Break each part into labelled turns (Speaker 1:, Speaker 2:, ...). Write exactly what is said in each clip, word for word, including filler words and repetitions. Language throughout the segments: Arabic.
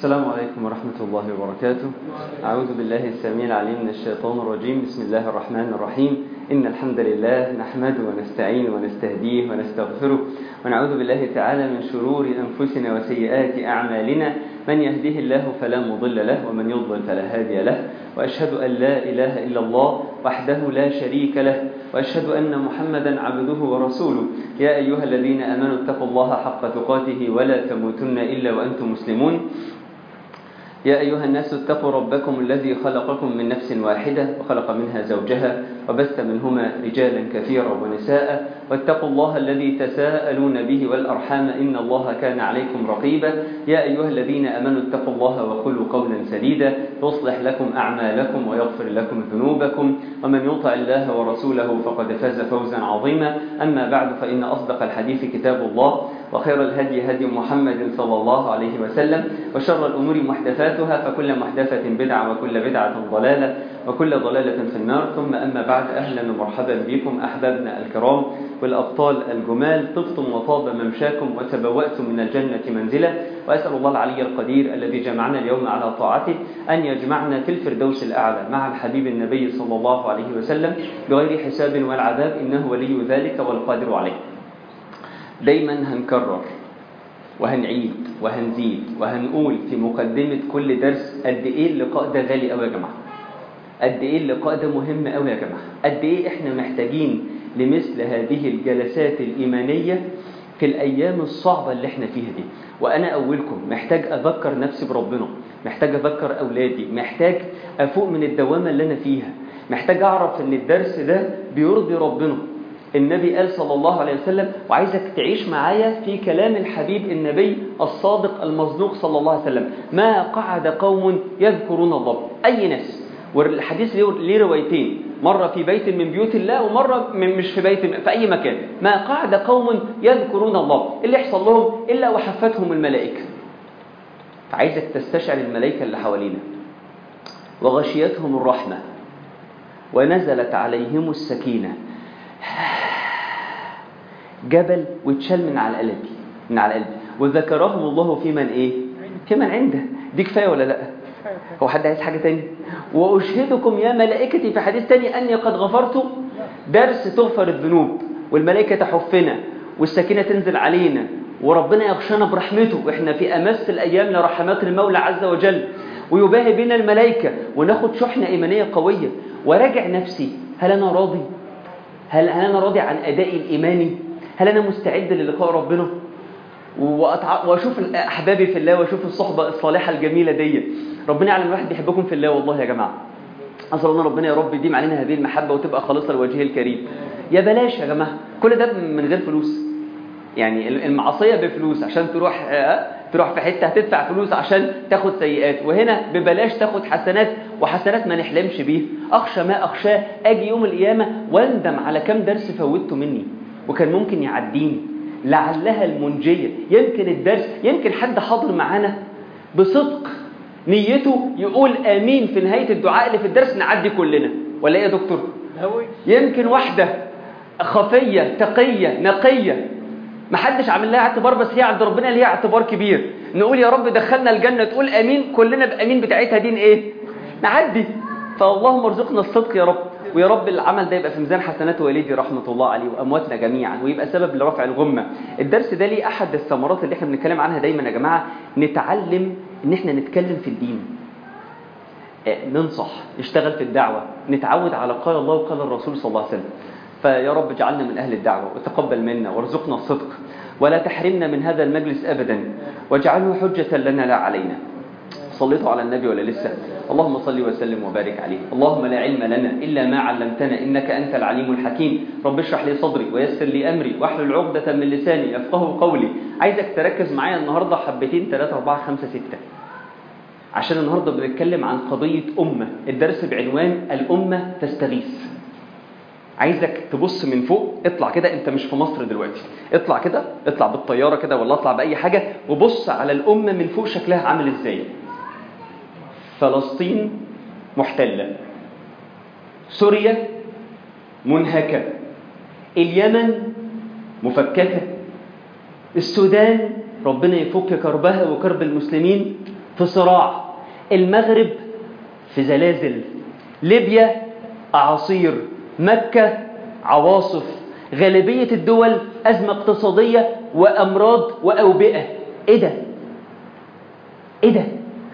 Speaker 1: السلام عليكم ورحمة الله وبركاته. أعوذ بالله السميع العليم من الشيطان الرجيم. بسم الله الرحمن الرحيم. إن الحمد لله نحمده ونستعين ونستهديه ونستغفره ونعوذ بالله تعالى من شرور أنفسنا وسيئات أعمالنا. من يهده الله فلا مضل له ومن يضلل فلا هادي له، وأشهد أن لا إله إلا الله وحده لا شريك له، وأشهد أن محمدا عبده ورسوله. يا أيها الذين آمنوا اتقوا الله حق تقاته ولا تموتن إلا وأنتم مسلمون. يا أيها الناس اتقوا ربكم الذي خلقكم من نفس واحدة وخلق منها زوجها وبث منهما رجالا كثيرا ونساء، واتقوا الله الذي تساءلون به والأرحام إن الله كان عليكم رقيبا. يا أيها الذين آمنوا اتقوا الله وقولوا قولا سديدا يصلح لكم أعمالكم ويغفر لكم ذنوبكم، ومن يطع الله ورسوله فقد فاز فوزا عظيما. أما بعد، فإن أصدق الحديث كتاب الله، وخير الهدي هدي محمد صلى الله عليه وسلم، وشر الأمور محدثاتها، فكل محدثة بدعة وكل بدعة ضلالة وكل ضلالة في النار. ثم أما بعد، أهلا ومرحبا بكم أحبابنا الكرام والأبطال الجمال. طبتم وطاب ممشاكم وتبوأتم من الجنة منزلا، وأسأل الله العلي القدير الذي جمعنا اليوم على طاعته أن يجمعنا في الفردوس الأعلى مع الحبيب النبي صلى الله عليه وسلم بغير حساب والعذاب، إنه ولي ذلك والقادر عليه. دايما هنكرر وهنعيد وهنزيد وهنقول في مقدمة كل درس قد ايه اللقاء ده غالي قوي يا جماعة، قد ايه اللقاء ده مهم قوي يا جماعة، قد ايه احنا محتاجين لمثل هذه الجلسات الإيمانية في الأيام الصعبة اللي احنا فيها دي. وأنا أولكم محتاج أذكر نفسي بربنا، محتاج أذكر أولادي، محتاج أفوق من الدوامة اللي أنا فيها، محتاج أعرف أن الدرس ده بيرضي ربنا. النبي قال صلى الله عليه وسلم، وعايزك تعيش معايا في كلام الحبيب النبي الصادق المصدوق صلى الله عليه وسلم: ما قعد قوم يذكرون الله. أي ناس، والحديث ليه روايتين، مرة في بيت من بيوت الله ومرة من مش في بيت، في أي مكان. ما قعد قوم يذكرون الله، اللي يحصل لهم إلا وحفتهم الملائكة. فعايزك تستشعر الملائكة اللي حوالينا، وغشيتهم الرحمة ونزلت عليهم السكينة. جبل واتشال من على قلبي، من على قلبي، وذكرهم الله في من ايه؟ في من عنده. دي كفايه ولا لا؟ هو حد عايز حاجه تاني؟ واشهدكم يا ملائكتي في حديث تاني اني قد غفرت. درس تغفر الذنوب، والملائكه تحفنا، والسكينه تنزل علينا، وربنا يغشانا برحمته، واحنا في امس الايام لرحمات المولى عز وجل، ويباهي بنا الملائكه، وناخد شحنه ايمانيه قويه. وراجع نفسي، هل انا راضي؟ هل أنا راضي عن أدائي الإيماني؟ هل أنا مستعد للقاء ربنا؟ وأشوف أحبابي في الله، وأشوف الصحبة الصالحة الجميلة دي. ربنا يعلم الواحد بيحبكم في الله والله يا جماعة. أسأل الله ربنا يا رب يديم علينا هذه المحبة وتبقى خالصة لوجهه الكريم. يا بلاش يا جماعة، كل ده من غير فلوس. يعني المعصية بفلوس عشان تروح تروح في حتة هتدفع فلوس عشان تاخد سيئات، وهنا ببلاش تاخد حسنات، وحسنات ما نحلمش بيه. أخشى ما أخشاه أجي يوم القيامة واندم على كم درس فوتته مني وكان ممكن يعديني. لعلها المنجية. يمكن الدرس، يمكن حد حاضر معانا بصدق نيته يقول آمين في نهاية الدعاء اللي في الدرس نعدي كلنا، ولا إيه يا دكتور؟ يمكن واحدة خفية تقية نقية محدش عامل لها اعتبار، بس هي عند ربنا ليها اعتبار كبير، نقول يا رب دخلنا الجنة، تقول آمين كلنا بأمين بتاعتها دين ايه؟ نعدي. فاللهم ارزقنا الصدق يا رب، ويا رب العمل ده يبقى في ميزان حسنات والدي رحمة الله عليه وأمواتنا جميعا، ويبقى سبب لرفع الغمة. الدرس ده ليه أحد الثمرات اللي احنا بنتكلم عنها دايما يا جماعة، نتعلم ان احنا نتكلم في الدين، ننصح، نشتغل في الدعوة، نتعود على قال الله وقال الرسول صلى الله عليه وسلم. فيا رب اجعلنا من أهل الدعوة، وتقبل منا وارزقنا الصدق، ولا تحرمنا من هذا المجلس أبدا، واجعله حجة لنا لا علينا. صليتوا على النبي ولا لسه؟ اللهم صل وسلم وبارك عليه. اللهم لا علم لنا إلا ما علمتنا إنك أنت العليم الحكيم. رب اشرح لي صدري ويسر لي أمري واحلل عقدة من لساني يفقهوا قولي. عايزك تركز معايا النهاردة حبتين ثلاثة أربعة خمسة ستة، عشان النهاردة بنتكلم عن قضية أمة. الدرس بعنوان الأمة تستغيث. عايزك تبص من فوق، اطلع كده، انت مش في مصر دلوقتي، اطلع كده، اطلع بالطيارة كده ولا اطلع بأي حاجة، وبص على الأمة من فوق شكلها عامل ازاي. فلسطين محتلة، سوريا منهكة، اليمن مفككة، السودان ربنا يفك كربها وكرب المسلمين في صراع، المغرب في زلازل، ليبيا أعاصير، مكة عواصف، غالبية الدول أزمة اقتصادية وأمراض وأوبئة. إيه ده؟ إيه ده؟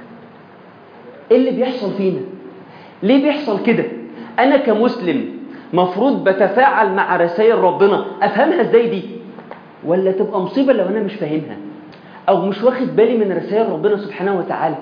Speaker 1: إيه اللي بيحصل فينا؟ ليه بيحصل كده؟ أنا كمسلم مفروض بتفاعل مع رسائل ربنا، أفهمها إزاي دي؟ ولا تبقى مصيبة لو أنا مش فاهمها أو مش واخد بالي من رسائل ربنا سبحانه وتعالى؟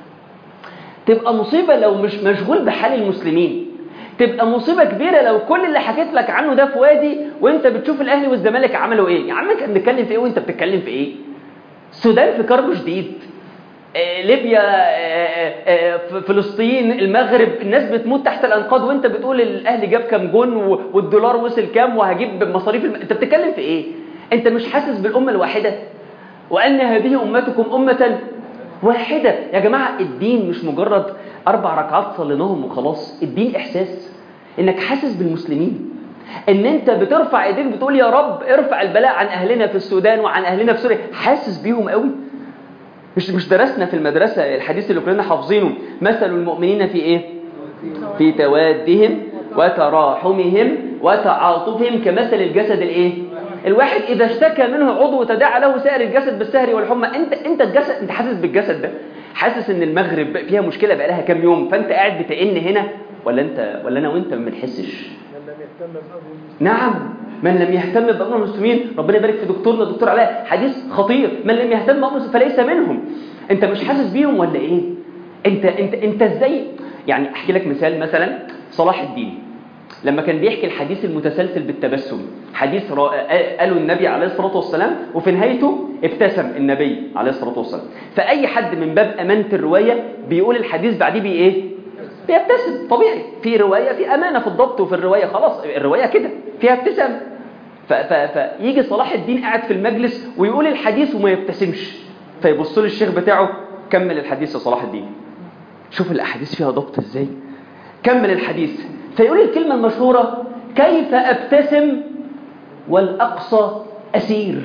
Speaker 1: تبقى مصيبة لو مش مشغول بحال المسلمين، تبقى مصيبة كبيرة لو كل اللي حكيت لك عنه ده في وادي وانت بتشوف الأهلي والزمالك عملوا ايه. يا عم كان بنتكلم في ايه وانت بتتكلم في ايه؟ السودان في كرب شديد، آه، ليبيا، آه، آه، فلسطين، المغرب، الناس بتموت تحت الأنقاض وانت بتقول الأهلي جاب كام جون والدولار وصل كام وهجيب مصاريف الم... انت بتتكلم في ايه؟ انت مش حاسس بالأمة الواحدة؟ وأن هذه أمتكم أمة واحدة. يا جماعة الدين مش مجرد أربع ركعات صليناهم وخلاص، الدين إحساس، إنك حاسس بالمسلمين، إن أنت بترفع إيديك بتقول يا رب ارفع البلاء عن أهلنا في السودان وعن أهلنا في سوريا، حاسس بيهم قوي. مش مش درسنا في المدرسة الحديث اللي كلنا حافظينه، مثل المؤمنين في إيه؟ في توادهم وتراحمهم وتعاطفهم كمثل الجسد الإيه؟ الواحد إذا اشتكى منه عضو تداعى له سائر الجسد بالسهر والحمى. أنت أنت الجسد، أنت حاسس بالجسد ده، حاسس إن المغرب فيها مشكلة بقى لها كام يوم فأنت قاعد بتئن هنا، ولا أنت ولا أنا وأنت ما بنحسش؟ نعم، من لم يهتم بأمر المسلمين، ربنا يبارك في دكتورنا دكتور علاء، حديث خطير، من لم يهتم بأمر المسلمين فليس منهم. أنت مش حاسس بيهم ولا إيه؟ أنت أنت أنت إزاي؟ يعني أحكي لك مثال، مثلا صلاح الدين لما كان بيحكي الحديث المتسلسل بالتبسم، حديث قاله النبي عليه الصلاة والسلام وفي نهايته ابتسم النبي عليه الصلاة والسلام، فأي حد من باب أمانة الرواية بيقول الحديث بعديه بي إيه؟ بيبتسم طبيعي، في رواية في أمانة في الضبط وفي الرواية، خلاص الرواية كده فيها ابتسام. فيجي صلاح الدين قاعد في المجلس ويقول الحديث وما يبتسمش، فيبص له الشيخ بتاعه كمل الحديث يا صلاح الدين. شوف الأحاديث فيها ضبط إزاي، كمل الحديث. فيقول الكلمة المشهورة كيف أبتسم والأقصى أسير.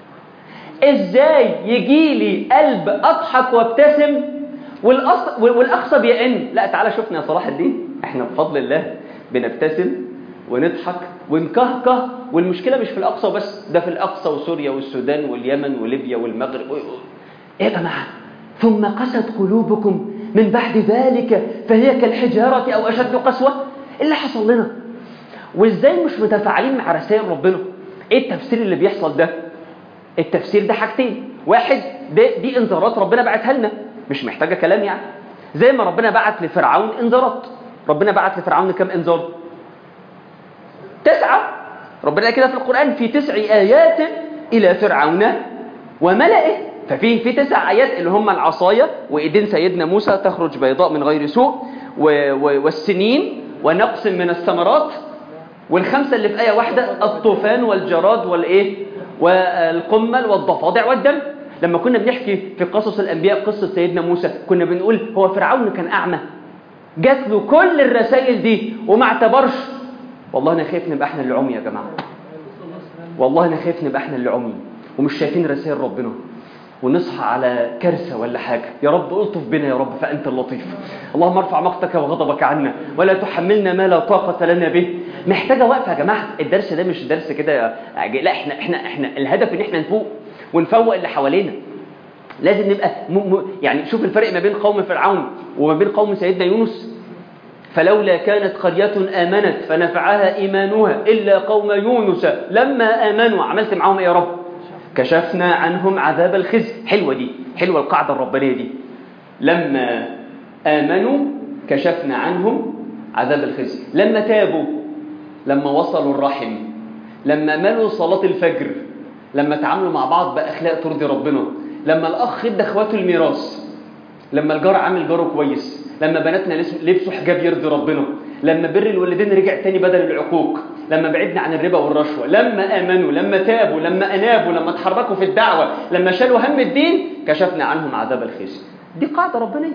Speaker 1: إزاي يجي لي قلب أضحك وابتسم والأقصى بيئن؟ لا تعالى شوفنا يا صلاح الدين، احنا بفضل الله بنبتسم ونضحك ونكهكه، والمشكلة مش في الأقصى بس، ده في الأقصى وسوريا والسودان واليمن وليبيا والمغرب. إيه يا جماعة؟ ثم قست قلوبكم من بعد ذلك فهي كالحجارة أو أشد قسوة. إيه اللي حصل لنا؟ وإزاي مش متفاعلين مع رسائل ربنا؟ إيه التفسير اللي بيحصل ده؟ التفسير ده حاجتين، واحد دي, دي انذارات ربنا بعتها لنا، مش محتاجة كلام يعني، زي ما ربنا بعت لفرعون انذارات. ربنا بعت لفرعون كم انذار؟ تسعة. ربنا كده في القرآن في تسع آيات إلى فرعون وملئه، ففي في تسع آيات اللي هم العصاية وإيدين سيدنا موسى تخرج بيضاء من غير سوء والسنين ونقص من الثمرات، والخمسة اللي في آية واحدة الطوفان والجراد والإيه والقمل والضفادع والدم. لما كنا بنحكي في قصص الأنبياء قصة سيدنا موسى كنا بنقول هو فرعون كان أعمى، جات له كل الرسائل دي وما اعتبرش. والله أنا خايف نبقى احنا اللي عمي يا جماعة، والله أنا خايف نبقى احنا اللي عمي ومش شايفين رسائل ربنا ونصحى على كارثة ولا حاجة. يا رب ألطف بنا يا رب فأنت اللطيف. اللهم ارفع مقتك وغضبك عنا ولا تحملنا ما لا طاقة لنا به. محتاجة وقفة يا جماعة، الدرس ده مش درس كده، لا احنا احنا احنا الهدف ان احنا نفوق ونفوق اللي حوالينا. لازم نبقى م... م... يعني شوف الفرق ما بين قوم فرعون وما بين قوم سيدنا يونس. فلولا كانت قرية آمنت فنفعها إيمانها إلا قوم يونس لما آمنوا. عملت معهم إيه يا رب؟ كشفنا عنهم عذاب الخزي. حلوة دي، حلوة القاعدة الربانية دي. لما آمنوا كشفنا عنهم عذاب الخزي، لما تابوا، لما وصلوا الرحم، لما ملوا صلاة الفجر، لما تعاملوا مع بعض بأخلاق ترضي ربنا، لما الأخ ادى اخواته الميراث، لما الجار عامل جاره كويس، لما بناتنا لبسوا حجاب يرضي ربنا، لما بر الوالدين رجع تاني بدل العقوق، لما بعدنا عن الربا والرشوة، لما آمنوا، لما تابوا، لما أنابوا، لما تحركوا في الدعوة، لما شالوا هم الدين كشفنا عنهم عذاب الخزي. دي قاعدة ربانية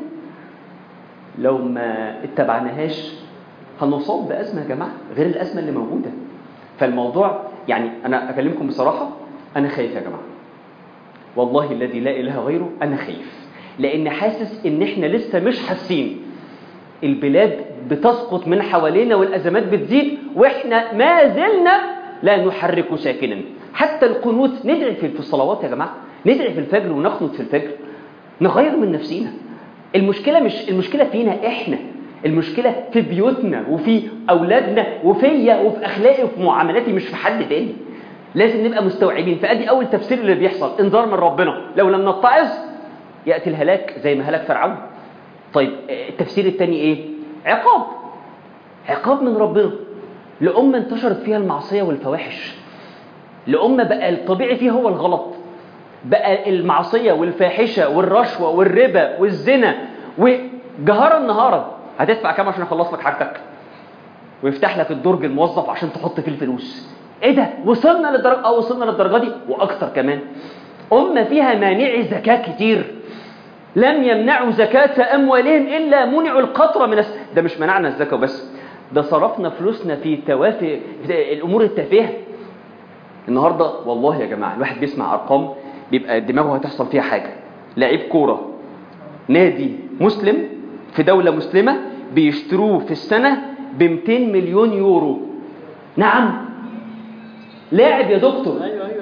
Speaker 1: لو ما اتبعناهاش هنصاب بأزمة يا جماعة غير الأزمة اللي موجودة. فالموضوع يعني أنا أكلمكم بصراحة، أنا خايف يا جماعة والله الذي لا إله غيره، أنا خايف لان حاسس ان احنا لسه مش حاسين. البلاد بتسقط من حوالينا والازمات بتزيد واحنا ما زلنا لا نحرك ساكنا. حتى القنوت ندعي في الصلوات يا جماعه، ندعي في الفجر ونقنط في الفجر، نغير من نفسينا. المشكله مش المشكله فينا احنا، المشكله في بيوتنا وفي اولادنا وفيا وفي اخلاقي وفي معاملاتي، مش في حد تاني. لازم نبقى مستوعبين. فادي اول تفسير اللي بيحصل، انذار من ربنا، لو لم نتعظ ياتي الهلاك زي ما هلك فرعون. طيب التفسير الثاني ايه؟ عقاب. عقاب من ربنا لأمة انتشرت فيها المعصية والفواحش، لأمة بقى الطبيعي فيها هو الغلط، بقى المعصية والفاحشة والرشوة والربا والزنا وجهارا نهارا. هتدفع كام عشان اخلص لك حاجتك؟ ويفتح لك الدرج الموظف عشان تحط فيه الفلوس. ايه ده؟ وصلنا للدرجة اه وصلنا للدرجة دي واكتر كمان. أمة فيها مانعي زكاة كتير، لم يمنعوا زكاة أموالهم إلا منعوا القطرة من الس... ده مش منعنا الزكاة بس، ده صرفنا فلوسنا في توافه الأمور التافهة. النهاردة والله يا جماعة الواحد بيسمع أرقام بيبقى دماغه هتحصل فيها حاجة. لاعب كورة نادي مسلم في دولة مسلمة بيشتروه في السنة ب مئتين مليون يورو. نعم لاعب يا دكتور.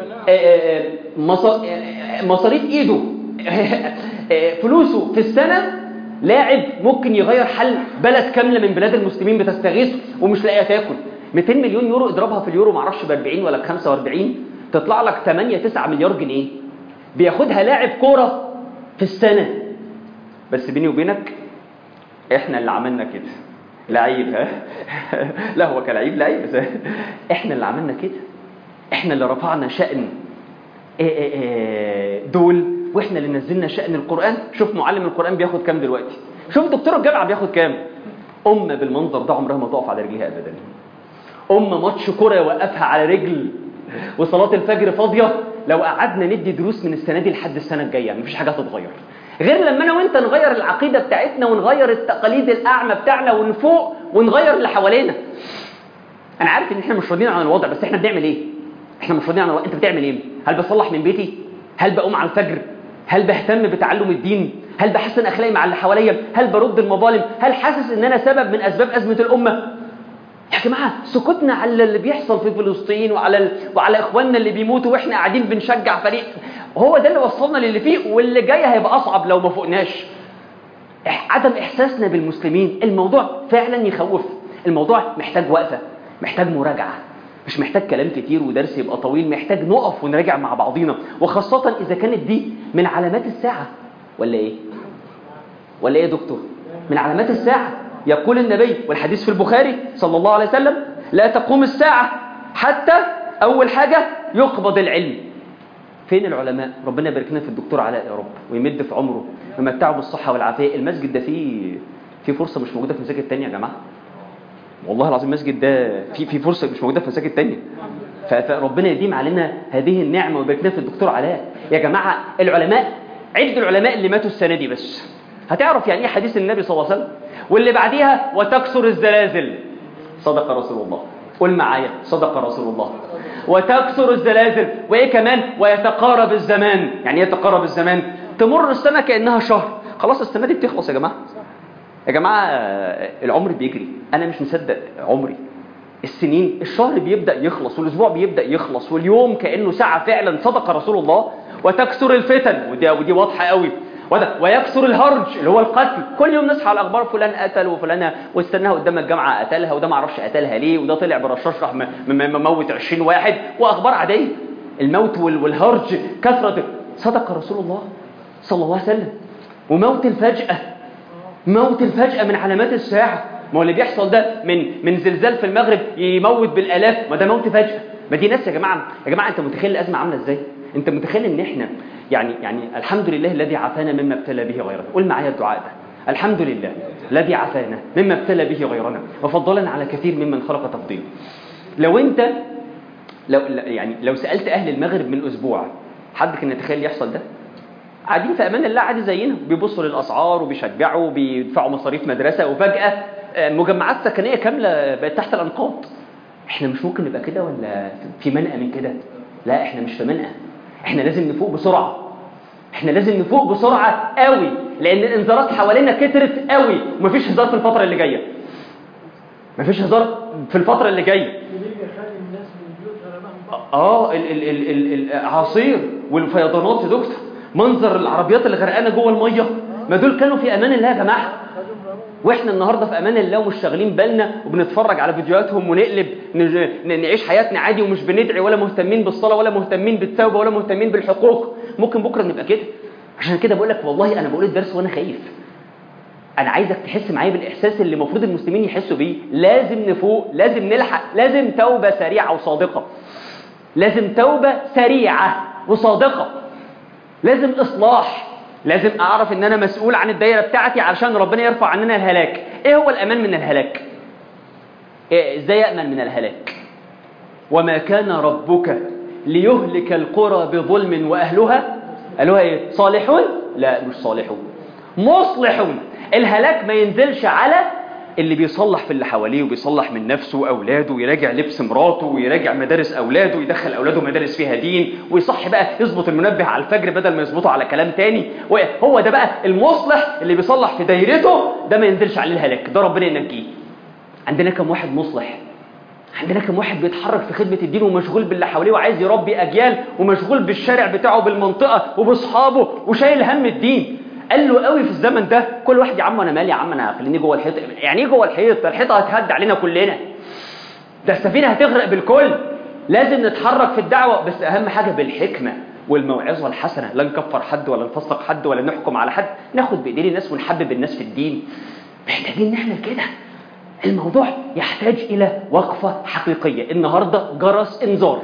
Speaker 1: مصاريف إيده فلوسه في السنة. لاعب ممكن يغير حل بلد كاملة من بلاد المسلمين بتستغيث ومش لاقيه تاكل. مئتين مليون يورو اضربها في اليورو معرفش ب أربعين ولا ب خمسة وأربعين، تطلع لك ثمانية تسعة مليار جنيه بياخدها لاعب كورة في السنة. بس بيني وبينك احنا اللي عملنا كده. لعيب ها لا هو كلاعب لعيب بس احنا اللي عملنا كده. احنا اللي رفعنا شأن دول، واحنا اللي نزلنا شأن القرآن. شوف معلم القرآن بياخد كام دلوقتي، شوف دكتور الجامعة بياخد كام. أمة بالمنظر ده عمرها ما تقف على رجلها أبدا. أمة ماتش كرة يوقفها على رجل وصلاة الفجر فاضية. لو قعدنا ندي دروس من السنة دي لحد السنة الجاية مفيش حاجة تتغير، غير لما أنا وإنت نغير العقيدة بتاعتنا ونغير التقاليد الأعمى بتاعنا ونفوق ونغير اللي حوالينا. أنا عارف إن إحنا مش راضيين عن الوضع، بس إحنا بنعمل إيه؟ إحنا مش راضيين عن الوضع. أنت بتعمل إيه؟ هل بصلح من بيتي؟ هل بقوم على الفجر؟ هل بهتم بتعلم الدين؟ هل بحسن أخلاقي مع اللي حواليا؟ هل برد المظالم؟ هل حاسس إن أنا سبب من أسباب أزمة الأمة؟ يا جماعة سكوتنا على اللي بيحصل في فلسطين وعلى ال... وعلى إخواننا اللي بيموتوا وإحنا قاعدين بنشجع فريق، هو ده اللي وصلنا للي فيه، واللي جاي هيبقى أصعب لو ما فوقناش. عدم إحساسنا بالمسلمين الموضوع فعلا يخوف. الموضوع محتاج وقفة، محتاج مراجعة، مش محتاج كلام كتير ودرس يبقى طويل. محتاج نقف ونراجع مع بعضينا، وخاصة إذا كانت دي من علامات الساعة. ولا إيه؟ ولا إيه يا دكتور؟ من علامات الساعة. يقول النبي والحديث في البخاري صلى الله عليه وسلم: لا تقوم الساعة حتى أول حاجة يقبض العلم. فين العلماء؟ ربنا يبارك لنا في الدكتور علاء يا رب ويمد في عمره ويمتعه بالصحة والعافية. المسجد ده فيه فيه فرصة مش موجودة في مساجد تانية يا جماعة. والله العظيم المسجد ده في في فرصه مش موجوده في مساجد تانية. فربنا يديم علينا هذه النعمه ويبارك لنا في الدكتور علاء. يا جماعه العلماء، عد العلماء اللي ماتوا السنه دي بس هتعرف يعني ايه حديث النبي صلى الله عليه وسلم. واللي بعديها وتكسر الزلازل، صدق رسول الله. قول معايا صدق رسول الله. وتكسر الزلازل، وايه كمان؟ ويتقارب الزمان. يعني ايه يتقارب الزمان؟ تمر السنه كانها شهر. خلاص السنه دي بتخلص يا جماعه. يا جماعة العمر بيجري، أنا مش مصدق عمري. السنين، الشهر بيبدأ يخلص والأسبوع بيبدأ يخلص واليوم كأنه ساعة فعلا. صدق رسول الله. وتكسر الفتن، ودي, ودي واضحة قوي. ويكسر الهرج اللي هو القتل. كل يوم نصحى على الأخبار فلان قتل وفلانة واستناها قدام الجامعة قتلها، وده ما عرفش قتلها ليه، وده طلع برشاش راح مموت عشرين واحد، وأخبار عادية. الموت والهرج كثرة. صدق رسول الله صلى الله عليه وسلم. وموت الفجأة، موت الفجأة من علامات الساعة. ما هو اللي بيحصل ده من من زلزال في المغرب يموت بالآلاف، ما ده موت فجأة. ما دي ناس يا جماعة. يا جماعة أنت متخيل الأزمة عاملة إزاي؟ أنت متخيل إن إحنا يعني يعني الحمد لله الذي عافانا مما ابتلى به غيرنا. قول معايا الدعاء ده: الحمد لله الذي عافانا مما ابتلى به غيرنا وفضلنا على كثير ممن خلق تفضيلا. لو أنت لو يعني لو سألت أهل المغرب من أسبوع، حد كان يتخيل يحصل ده؟ قاعدين في امان الله عادي زينا، بيبصوا للاسعار وبيشجعوا وبيدفعوا مصاريف مدرسه، وفجاه مجمعات سكنيه كامله بقت تحت الانقاض. احنا مش ممكن نبقى كده ولا في منأى من كده؟ لا احنا مش في منأى، احنا لازم نفوق بسرعه. احنا لازم نفوق بسرعه قوي. لان الانذارات حوالينا كترت قوي ومفيش هزار في الفتره اللي جايه. مفيش هزار في الفتره اللي جايه. اه ال ال ال ال العصير والفيضانات يا دكتور، منظر العربيات اللي غرقانه جوه الميه، ما دول كانوا في امان الله يا جماعه. واحنا النهارده في امان الله ومش شاغلين بالنا وبنتفرج على فيديوهاتهم ونقلب نعيش حياتنا عادي ومش بندعي ولا مهتمين بالصلاه ولا مهتمين بالتوبه ولا مهتمين بالحقوق. ممكن بكره نبقى كده. عشان كده بقول لك والله انا بقول الدرس وانا خايف. انا عايزك تحس معايا بالاحساس اللي المفروض المسلمين يحسوا بيه. لازم نفوق، لازم نلحق، لازم توبه سريعه وصادقه. لازم توبه سريعه وصادقه. لازم اصلاح. لازم اعرف ان انا مسؤول عن الدايره بتاعتي علشان ربنا يرفع عننا الهلاك. ايه هو الامان من الهلاك؟ إيه ازاي امن من الهلاك؟ وما كان ربك ليهلك القرى بظلم واهلها اهلها ايه؟ صالحون؟ لا مش صالحون، مصلحون. الهلاك ما ينزلش على اللي بيصلح في اللي حواليه وبيصلح من نفسه واولاده ويراجع لبس مراته ويراجع مدارس اولاده ويدخل اولاده مدارس فيها دين ويصح بقى يظبط المنبه على الفجر بدل ما يظبطه على كلام تاني. هو ده بقى المصلح اللي بيصلح في دايرته، ده ما ينزلش عليه الهلاك، ده ربنا ينجيه. عندنا كم واحد مصلح؟ عندنا كم واحد بيتحرك في خدمة الدين ومشغول باللي حواليه وعايز يربي اجيال ومشغول بالشارع بتاعه بالمنطقة وباصحابه وشايل هم الدين؟ قال له قوي في الزمن ده كل واحد يا عم انا مالي يا عم انا خليني جوه الحيط. يعني ايه جوه الحيط؟ الحيطه هتهد علينا كلنا، ده السفينه هتغرق بالكل. لازم نتحرك في الدعوه بس اهم حاجه بالحكمه والموعظه الحسنه. لا نكفر حد ولا نفسق حد ولا نحكم على حد، ناخد بايدين الناس ونحبب الناس في الدين. محتاجين نعمل كده. الموضوع يحتاج الى وقفه حقيقيه. النهارده جرس انذار.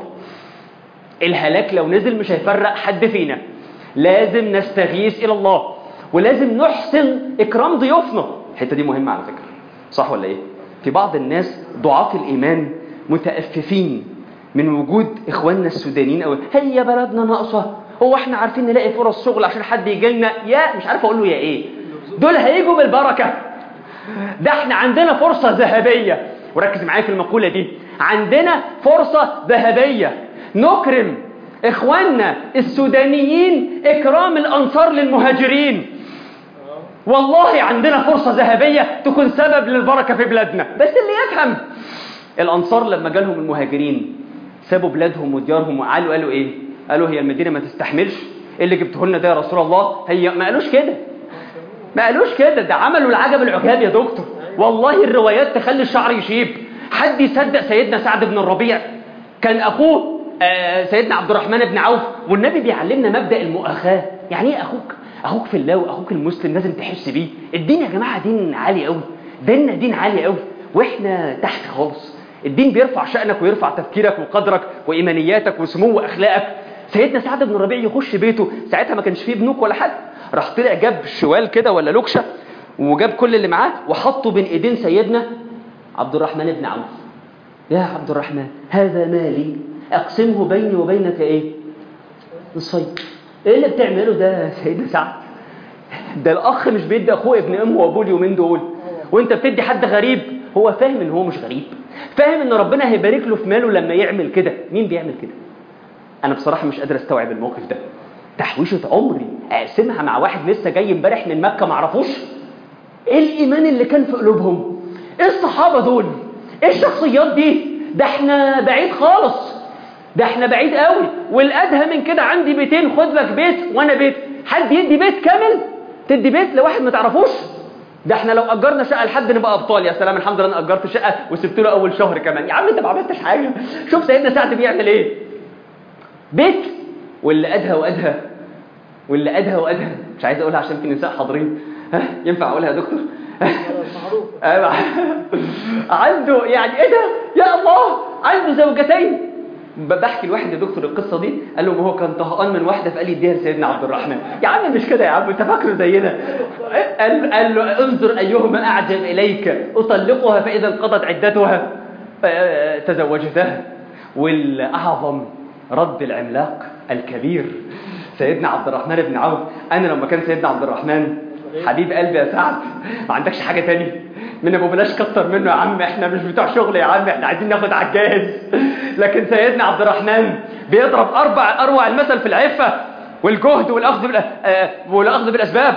Speaker 1: الهلاك لو نزل مش هيفرق حد فينا. لازم نستغيث الى الله ولازم نحسن إكرام ضيوفنا. الحتة دي مهمة على فكرة، صح ولا إيه؟ في بعض الناس ضعاف الإيمان متأففين من وجود إخواننا السودانيين أو هي بلدنا ناقصة، هو إحنا عارفين نلاقي فرص شغل عشان حد يجي لنا، يا مش عارف أقول له يا إيه، دول هيجوا بالبركة. ده إحنا عندنا فرصة ذهبية، وركز معايا في المقولة دي، عندنا فرصة ذهبية نكرم إخواننا السودانيين إكرام الأنصار للمهاجرين. والله عندنا فرصة ذهبية تكون سبب للبركة في بلادنا، بس اللي يفهم. الأنصار لما جالهم المهاجرين سابوا بلادهم وديارهم وقالوا قالوا إيه؟ قالوا هي المدينة ما تستحملش؟ إيه اللي جبته لنا ده يا رسول الله؟ هي ما قالوش كده، ما قالوش كده، ده عملوا العجب العجاب يا دكتور. والله الروايات تخلي الشعر يشيب. حد يصدق سيدنا سعد بن الربيع كان أخوه آه سيدنا عبد الرحمن بن عوف، والنبي بيعلمنا مبدأ المؤاخاة. يعني إيه أخوك؟ أخوك في الله وأخوك المسلم لازم تحس بيه. الدين يا جماعة دين عالي قوي، ديننا دين عالي قوي وإحنا تحت خالص. الدين بيرفع شأنك ويرفع تفكيرك وقدرك وإيمانياتك وسمو أخلاقك. سيدنا سعد بن الربيع يخش بيته، ساعتها ما كانش فيه بنوك ولا حد، راح طلع جاب شوال كده ولا لوكشة وجاب كل اللي معاه وحطه بين إيدين سيدنا عبد الرحمن بن عوف. يا عبد الرحمن هذا مالي أقسمه بيني وبينك إيه؟ نصفين. إيه اللي بتعمله ده يا سيدنا سعد؟ ده الأخ مش بيدي أخوه ابن أمه وأبوه اليومين دول، وأنت بتدي حد غريب. هو فاهم إن هو مش غريب، فاهم إن ربنا هيبارك له في ماله لما يعمل كده. مين بيعمل كده؟ أنا بصراحة مش قادر أستوعب الموقف ده. تحويشة عمري أقسمها مع واحد لسه جاي امبارح من مكة معرفوش. إيه الإيمان اللي كان في قلوبهم؟ إيه الصحابة دول؟ إيه الشخصيات دي؟ ده إحنا بعيد خالص، ده إحنا بعيد قوي. والأدهى من كده عندي بيتين، خد لك بيت وأنا بيت. حد يدي بيت كامل؟ تدي بيت لواحد ما تعرفوش؟ ده احنا لو اجرنا شقه لحد نبقى ابطال. يا سلام، الحمد لله انا اجرت شقه وسبت له اول شهر كمان. يا عم انت ما عملتش حاجه. شوف سيدنا سعد بيعمل ايه. بيت واللي ادهى وادهى واللي ادهى وادهى مش عايز اقولها عشان في نساء حاضرين. ها ينفع اقولها يا دكتور؟ معروف. عنده يعني ايه ده يا الله، عنده زوجتين. بحكي لواحد يا دكتور القصه دي، قال له ما هو كان طهقان من واحده فقال لي اديها لسيدنا عبد الرحمن. يا عم مش كده يا عم، انت فاكره زينا؟ قال, قال له انظر ايهما اعجب اليك اطلقها فاذا انقضت عدتها تزوجتها. والاعظم رد العملاق الكبير سيدنا عبد الرحمن بن عوف. انا لما كان سيدنا عبد الرحمن حبيب قلبي يا سعد، ما عندكش حاجه تاني من ابو بلاش كتر منه يا عم، احنا مش بتوع شغل يا عم، احنا عايزين ناخد على الجاهز. لكن سيدنا عبد الرحمن بيضرب اربع اروع المثل في العفه والجهد والاخذ والاخذ بالاسباب.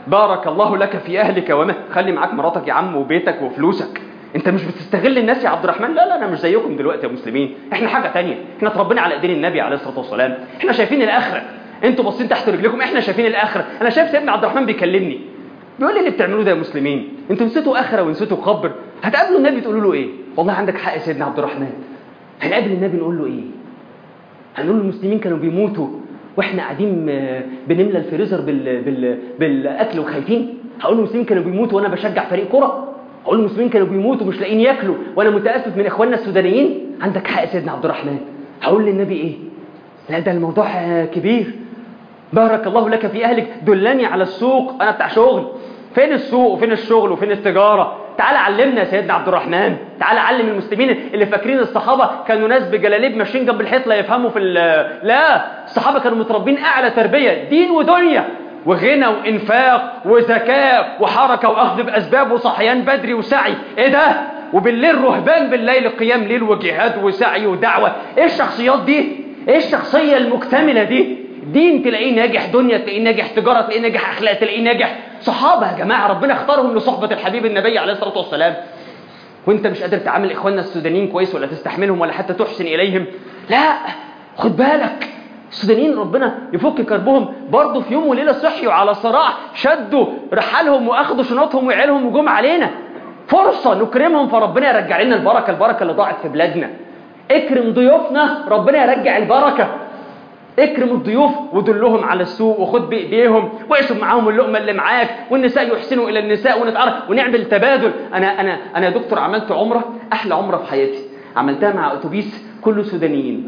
Speaker 1: بارك الله لك في اهلك وما خلي معاك مراتك يا عم وبيتك وفلوسك. انت مش بتستغل الناس يا عبد الرحمن. لا لا انا مش زيكم دلوقتي يا مسلمين، احنا حاجه تانية، احنا اتربينا على ايدين النبي عليه الصلاه والسلام، احنا شايفين الاخره، انتوا باصين تحت رجلكم، احنا شايفين الاخره. انا شايف سيدنا عبد الرحمن بيكلمني بيقول لي اللي بتعملوه ده يا مسلمين، انتوا نسيتوا اخره ونسيتوا قبر. هتقابلوا النبي تقولوا له ايه؟ والله عندك حق يا سيدنا عبد الرحمن. هنقابل النبي نقول له ايه؟ هنقول له المسلمين كانوا بيموتوا واحنا قاعدين بنملى الفريزر بال... بال... بالاكل وخايفين؟ هقول له المسلمين كانوا بيموتوا وانا بشجع فريق كره؟ هقول له المسلمين كانوا بيموتوا مش لاقيين ياكلوا وانا متاسف من اخواننا السودانيين؟ عندك حق يا سيدنا عبد الرحمن. هقول للنبي ايه؟ لا ده الموضوع كبير. بارك الله لك في اهلك، دلني على السوق، انا بتاع شغل. فين السوق وفين الشغل وفين التجاره؟ تعال علمنا يا سيدنا عبد الرحمن، تعال علم المسلمين اللي فاكرين الصحابه كانوا ناس بجلاليب ماشيين جنب الحيط لا يفهموا في. لا، الصحابه كانوا متربين اعلى تربيه، دين ودنيا وغنى وانفاق وزكاه وحركه واخذ باسباب وصحيان بدري وسعي. ايه ده؟ وبالليل رهبان، بالليل قيام ليل وجهاد وسعي ودعوه. ايه الشخصيات دي؟ ايه الشخصيه المكتمله دي؟ دين تلاقيه ناجح، دنيا تلاقيه ناجح، تجاره تلاقيه ناجح، اخلاق تلاقيه ناجح. صحابه يا جماعه ربنا اختارهم لصحبه الحبيب النبي عليه الصلاه والسلام. وانت مش قادر تعامل اخواننا السودانيين كويس ولا تستحملهم ولا حتى تحسن اليهم. لا، خد بالك، السودانيين ربنا يفك كربهم برضه في يوم وليله صحيوا على صراع، شدوا رحالهم واخدوا شنطهم وعيالهم وجم علينا. فرصه نكرمهم فربنا يرجع لنا البركه، البركه اللي ضاعت في بلادنا. اكرم ضيوفنا ربنا يرجع البركه. اكرم الضيوف ودلهم على السوق وخد بايديهم واشرب معاهم اللقمه اللي معاك، والنساء يحسنوا الى النساء ونتعرف ونعمل تبادل. انا انا انا يا دكتور عملت عمره، احلى عمره في حياتي، عملتها مع اتوبيس كله سودانيين.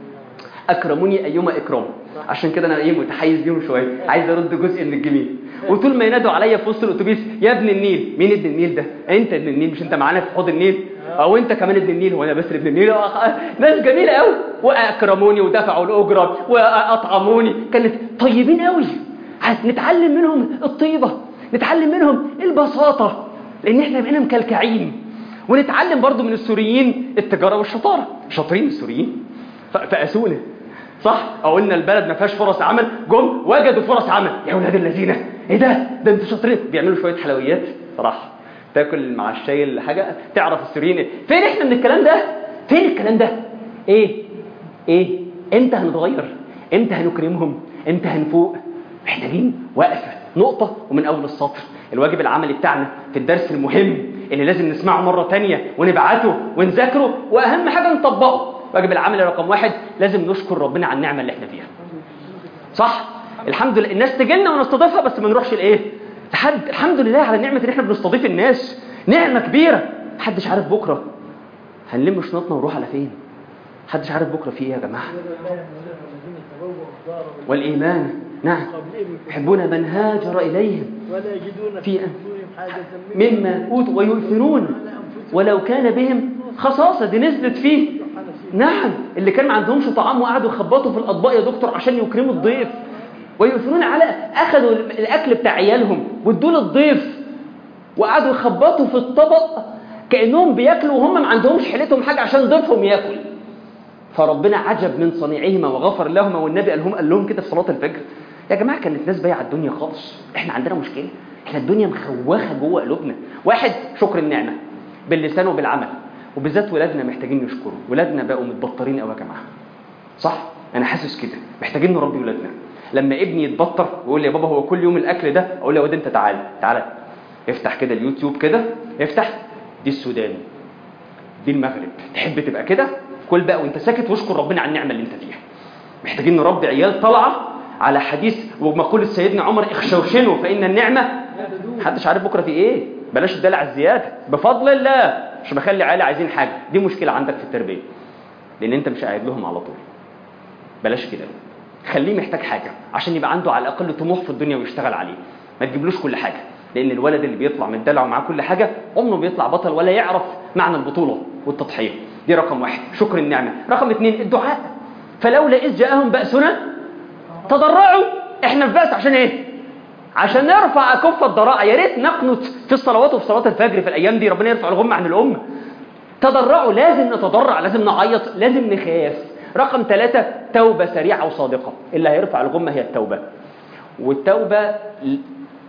Speaker 1: اكرموني ايما اكرام، عشان كده انا ايه متحيز بيهم شويه، عايز ارد جزء من الجميل. وطول ما ينادوا عليا في وسط الاتوبيس يا ابن النيل. مين ابن النيل ده؟ انت ابن النيل، مش انت معانا في حوض النيل؟ او انت كمان ابن النيل؟ هو انا بس ابن النيل؟ ناس جميله قوي، واكرموني ودفعوا الاجره واطعموني، كانت طيبين قوي. نتعلم منهم الطيبه، نتعلم منهم البساطه، لان احنا بقينا مكلكعين. ونتعلم برضو من السوريين التجاره والشطاره، شاطرين السوريين فقاسونا صح؟ او قلنا البلد ما فيهاش فرص عمل، جم وجدوا فرص عمل. يا اولاد الذين، ايه ده؟ ده انتوا شاطرين. بيعملوا شويه حلويات صراحه، تاكل مع الشاي اللي حاجه، تعرف السوريين إيه؟ فين احنا من الكلام ده؟ فين الكلام ده؟ ايه ايه امتى هنتغير؟ امتى هنكرمهم؟ امتى هنفوق؟ محتاجين وقفه، نقطه ومن اول السطر. الواجب العملي بتاعنا في الدرس المهم اللي لازم نسمعه مره تانية ونبعته ونذاكره، واهم حاجه نطبقه. واجب العمل رقم واحد، لازم نشكر ربنا على النعمه اللي احنا فيها. صح؟ الحمد لله الناس تجي لنا ونستضيفها، بس ما نروحش لايه؟ لحد الحمد لله على نعمه ان احنا بنستضيف الناس، نعمه كبيره. محدش عارف بكره هنلم شنطنا ونروح على فين. محدش عارف بكره في ايه يا جماعه. والايمان نعم يحبون من هاجر اليهم
Speaker 2: ولا يجدون في انفسهم حاجه
Speaker 1: مما اوتوا ويؤثرون ولو كان بهم خصاصه. دي نزلت فيه. نعم، اللي كان ما عندهمش طعام وقعدوا يخبطوا في الاطباق يا دكتور عشان يكرموا الضيف. ويؤثرون على، اخذوا الاكل بتاع عيالهم وادوه للضيف وقعدوا يخبطوا في الطبق كانهم بياكلوا وهم ما عندهمش حيلتهم حاجه عشان ضيفهم ياكل. فربنا عجب من صنيعهما وغفر لهما. والنبي قال لهم قال لهم كده في صلاه الفجر، يا جماعه كانت ناس بايعه الدنيا خالص، احنا عندنا مشكله، احنا الدنيا مخوخه جوه قلوبنا. واحد، شكر النعمه باللسان وبالعمل، وبالذات ولادنا محتاجين نشكره. ولادنا بقوا متبطرين قوي يا جماعه، صح؟ انا حاسس كده، محتاجين نربي ولادنا. لما ابني يتبطر ويقول لي يا بابا هو كل يوم الاكل ده، اقول له يا واد انت تعال تعال افتح كده اليوتيوب كده، افتح دي السودان دي المغرب، تحب تبقى كده؟ كل بقى وانت ساكت واشكر ربنا على النعمه اللي انت فيها. محتاجين نربي عيال طالعه على حديث ومقوله سيدنا عمر، اخشوشنوا فان النعمه محدش عارف بكره في ايه. بلاش الدلع الزياده، بفضل الله. مش بخلي عيالي عايزين حاجه، دي مشكله عندك في التربيه، لان انت مش قاعد لهم على طول. بلاش كده، خليه محتاج حاجه عشان يبقى عنده على الاقل طموح في الدنيا ويشتغل عليه. ما تجيبلوش كل حاجه، لان الولد اللي بيطلع متدلع ومعاه كل حاجه عمره بيطلع بطل ولا يعرف معنى البطوله والتضحيه. دي رقم واحد، شكر النعمه. رقم اثنين، الدعاء. فلولا اذ جاءهم باسنا تضرعوا. احنا في بأس عشان ايه؟ عشان نرفع كف الضراعه. يا ريت نقنط في الصلوات وفي صلاه الفجر في الايام دي، ربنا يرفع الغمه عن الامه. تضرعوا، لازم نتضرع، لازم نعيط، لازم نخاف. رقم ثلاثة، توبة سريعة وصادقة. اللي هيرفع الغمة هي التوبة. والتوبة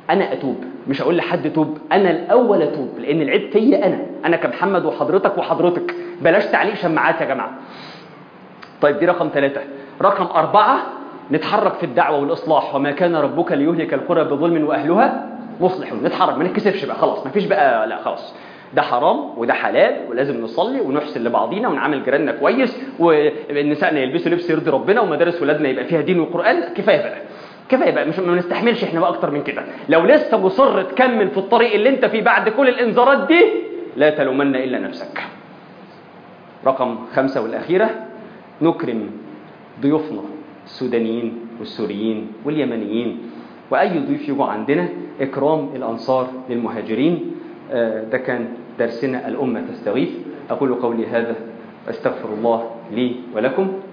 Speaker 3: انا اتوب، مش اقول لحد توب، انا الاول اتوب، لان العيب فيا انا انا كمحمد وحضرتك وحضرتك. بلاش تعليق شماعات يا جماعه. طيب دي رقم ثلاثة. رقم أربعة، نتحرك في الدعوة والإصلاح. وما كان ربك ليهلك القرى بظلم وأهلها مصلحون. نتحرك، ما نتكسفش بقى خلاص، ما فيش بقى لا خلاص، ده حرام وده حلال ولازم نصلي ونحسن لبعضينا ونعامل جيراننا كويس، ونسائنا يلبسوا لبس يرضي ربنا، ومدارس ولادنا يبقى فيها دين وقرآن. كفاية بقى كفاية بقى، مش ما نستحملش احنا بقى أكتر من كده. لو لسه مصر تكمل في الطريق اللي انت فيه بعد كل الإنذارات دي، لا تلومن إلا نفسك. رقم خمسة والأخيرة، نكرم ضيوفنا السودانيين والسوريين واليمنيين وأي ضيف يجوا عندنا، إكرام الأنصار للمهاجرين. ده كان درسنا الأمة تستغيث. أقول قولي هذا أستغفر الله لي ولكم.